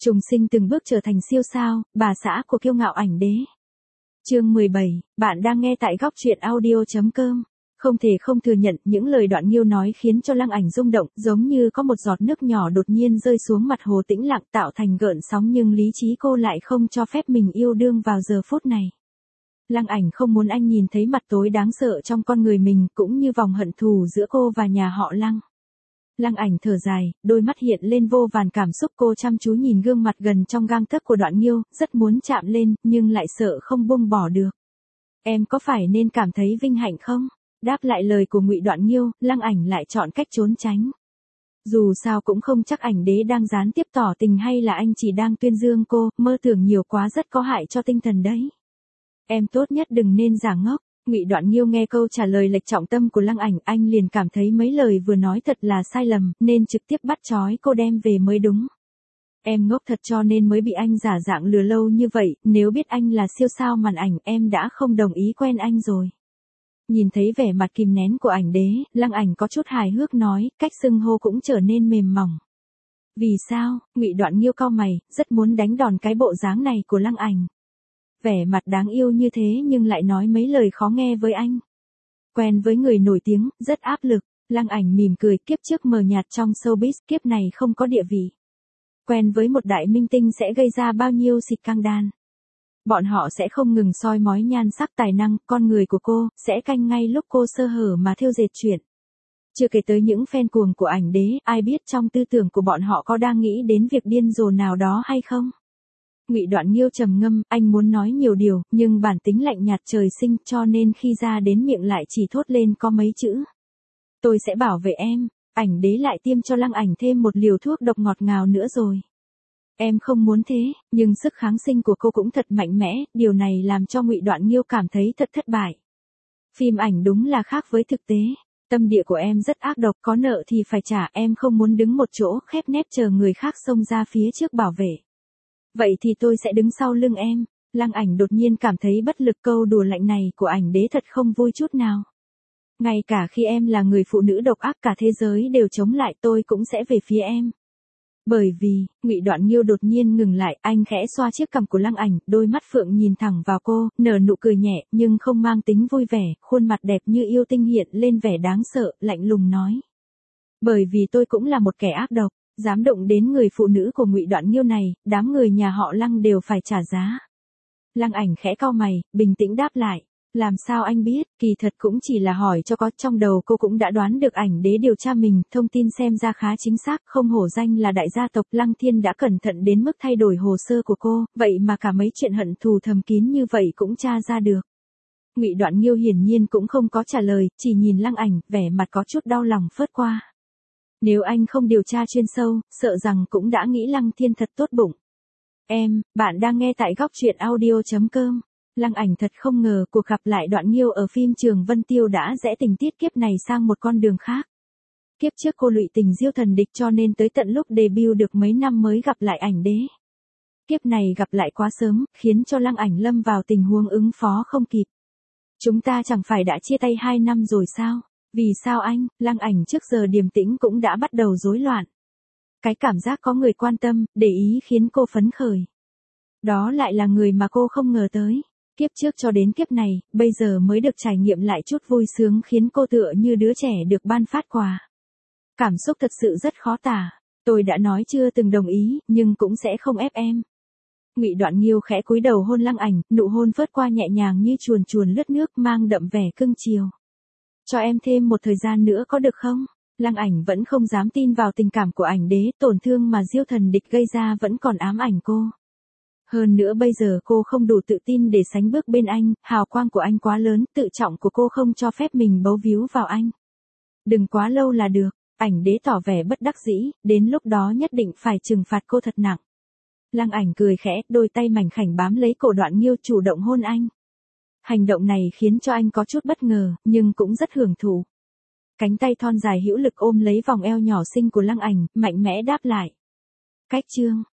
Trùng sinh từng bước trở thành siêu sao, bà xã của kiêu ngạo ảnh đế. Chương 17, bạn đang nghe tại góc truyện audio.com. Không thể không thừa nhận những lời Đoạn Nghiêu nói khiến cho Lăng Ảnh rung động, giống như có một giọt nước nhỏ đột nhiên rơi xuống mặt hồ tĩnh lặng tạo thành gợn sóng, nhưng lý trí cô lại không cho phép mình yêu đương vào giờ phút này. Lăng Ảnh không muốn anh nhìn thấy mặt tối đáng sợ trong con người mình, cũng như vòng hận thù giữa cô và nhà họ Lăng. Lăng Ảnh thở dài, đôi mắt hiện lên vô vàn cảm xúc, cô chăm chú nhìn gương mặt gần trong gang tấc của Đoạn Nghiêu, rất muốn chạm lên, nhưng lại sợ không buông bỏ được. Em có phải nên cảm thấy vinh hạnh không? Đáp lại lời của Ngụy Đoạn Nghiêu, Lăng Ảnh lại chọn cách trốn tránh. Dù sao cũng không chắc ảnh đế đang gián tiếp tỏ tình hay là anh chỉ đang tuyên dương cô, mơ tưởng nhiều quá rất có hại cho tinh thần đấy. Em tốt nhất đừng nên giả ngốc. Ngụy Đoạn Nghiêu nghe câu trả lời lệch trọng tâm của Lăng Ảnh, anh liền cảm thấy mấy lời vừa nói thật là sai lầm, nên trực tiếp bắt trói cô đem về mới đúng. Em ngốc thật cho nên mới bị anh giả dạng lừa lâu như vậy, nếu biết anh là siêu sao màn ảnh em đã không đồng ý quen anh rồi. Nhìn thấy vẻ mặt kìm nén của ảnh đế, Lăng Ảnh có chút hài hước nói, cách xưng hô cũng trở nên mềm mỏng. Vì sao? Ngụy Đoạn Nghiêu cau mày, rất muốn đánh đòn cái bộ dáng này của Lăng Ảnh. Vẻ mặt đáng yêu như thế nhưng lại nói mấy lời khó nghe với anh. Quen với người nổi tiếng, rất áp lực. Lăng Ảnh mỉm cười, kiếp trước mờ nhạt trong showbiz, kiếp này không có địa vị. Quen với một đại minh tinh sẽ gây ra bao nhiêu xịt căng đan. Bọn họ sẽ không ngừng soi mói nhan sắc tài năng, con người của cô, sẽ canh ngay lúc cô sơ hở mà thêu dệt chuyện. Chưa kể tới những fan cuồng của ảnh đế, ai biết trong tư tưởng của bọn họ có đang nghĩ đến việc điên rồ nào đó hay không? Ngụy Đoạn Nghiêu trầm ngâm, anh muốn nói nhiều điều, nhưng bản tính lạnh nhạt trời sinh, cho nên khi ra đến miệng lại chỉ thốt lên có mấy chữ. Tôi sẽ bảo vệ em. Ảnh đế lại tiêm cho Lăng Ảnh thêm một liều thuốc độc ngọt ngào nữa rồi. Em không muốn thế, nhưng sức kháng sinh của cô cũng thật mạnh mẽ, điều này làm cho Ngụy Đoạn Nghiêu cảm thấy thật thất bại. Phim ảnh đúng là khác với thực tế. Tâm địa của em rất ác độc, có nợ thì phải trả, em không muốn đứng một chỗ khép nép chờ người khác xông ra phía trước bảo vệ. Vậy thì tôi sẽ đứng sau lưng em. Lăng Ảnh đột nhiên cảm thấy bất lực, câu đùa lạnh này của ảnh đế thật không vui chút nào. Ngay cả khi em là người phụ nữ độc ác cả thế giới đều chống lại, tôi cũng sẽ về phía em. Bởi vì, Ngụy Đoạn Nghiêu đột nhiên ngừng lại, anh khẽ xoa chiếc cằm của Lăng Ảnh, đôi mắt phượng nhìn thẳng vào cô, nở nụ cười nhẹ, nhưng không mang tính vui vẻ, khuôn mặt đẹp như yêu tinh hiện lên vẻ đáng sợ, lạnh lùng nói. Bởi vì tôi cũng là một kẻ ác độc, dám động đến người phụ nữ của Ngụy Đoạn Nghiêu này, đám người nhà họ Lăng đều phải trả giá. Lăng Ảnh khẽ cau mày, bình tĩnh đáp lại. Làm sao anh biết, kỳ thật cũng chỉ là hỏi cho có, trong đầu cô cũng đã đoán được ảnh đế điều tra mình, thông tin xem ra khá chính xác, không hổ danh là đại gia tộc, Lăng Thiên đã cẩn thận đến mức thay đổi hồ sơ của cô, vậy mà cả mấy chuyện hận thù thầm kín như vậy cũng tra ra được. Ngụy Đoạn Nghiêu hiển nhiên cũng không có trả lời, chỉ nhìn Lăng Ảnh, vẻ mặt có chút đau lòng phớt qua. Nếu anh không điều tra chuyên sâu, sợ rằng cũng đã nghĩ Lăng Thiên thật tốt bụng. Bạn đang nghe tại góc truyện audio.com. Lăng Ảnh thật không ngờ cuộc gặp lại Đoạn Nghiêu ở phim Trường Vân Tiêu đã rẽ tình tiết kiếp này sang một con đường khác. Kiếp trước cô lụy tình Diêu Thần Địch cho nên tới tận lúc debut được mấy năm mới gặp lại ảnh đế. Kiếp này gặp lại quá sớm, khiến cho Lăng Ảnh lâm vào tình huống ứng phó không kịp. Chúng ta chẳng phải đã chia tay 2 năm rồi sao? Vì sao anh? Lăng Ảnh trước giờ điềm tĩnh cũng đã bắt đầu rối loạn. Cái cảm giác có người quan tâm, để ý khiến cô phấn khởi. Đó lại là người mà cô không ngờ tới. Kiếp trước cho đến kiếp này, bây giờ mới được trải nghiệm lại chút vui sướng khiến cô tựa như đứa trẻ được ban phát quà. Cảm xúc thật sự rất khó tả. Tôi đã nói chưa từng đồng ý, nhưng cũng sẽ không ép em. Ngụy Đoạn Nghiêu khẽ cúi đầu hôn Lăng Ảnh, nụ hôn phớt qua nhẹ nhàng như chuồn chuồn lướt nước, mang đậm vẻ cưng chiều. Cho em thêm một thời gian nữa có được không? Lăng Ảnh vẫn không dám tin vào tình cảm của ảnh đế, tổn thương mà Diêu Thần Địch gây ra vẫn còn ám ảnh cô. Hơn nữa bây giờ cô không đủ tự tin để sánh bước bên anh, hào quang của anh quá lớn, tự trọng của cô không cho phép mình bấu víu vào anh. Đừng quá lâu là được, ảnh đế tỏ vẻ bất đắc dĩ, đến lúc đó nhất định phải trừng phạt cô thật nặng. Lăng Ảnh cười khẽ, đôi tay mảnh khảnh bám lấy cổ Đoạn Nghiêu chủ động hôn anh. Hành động này khiến cho anh có chút bất ngờ, nhưng cũng rất hưởng thụ. Cánh tay thon dài hữu lực ôm lấy vòng eo nhỏ xinh của Lăng Ảnh, mạnh mẽ đáp lại. Cách chương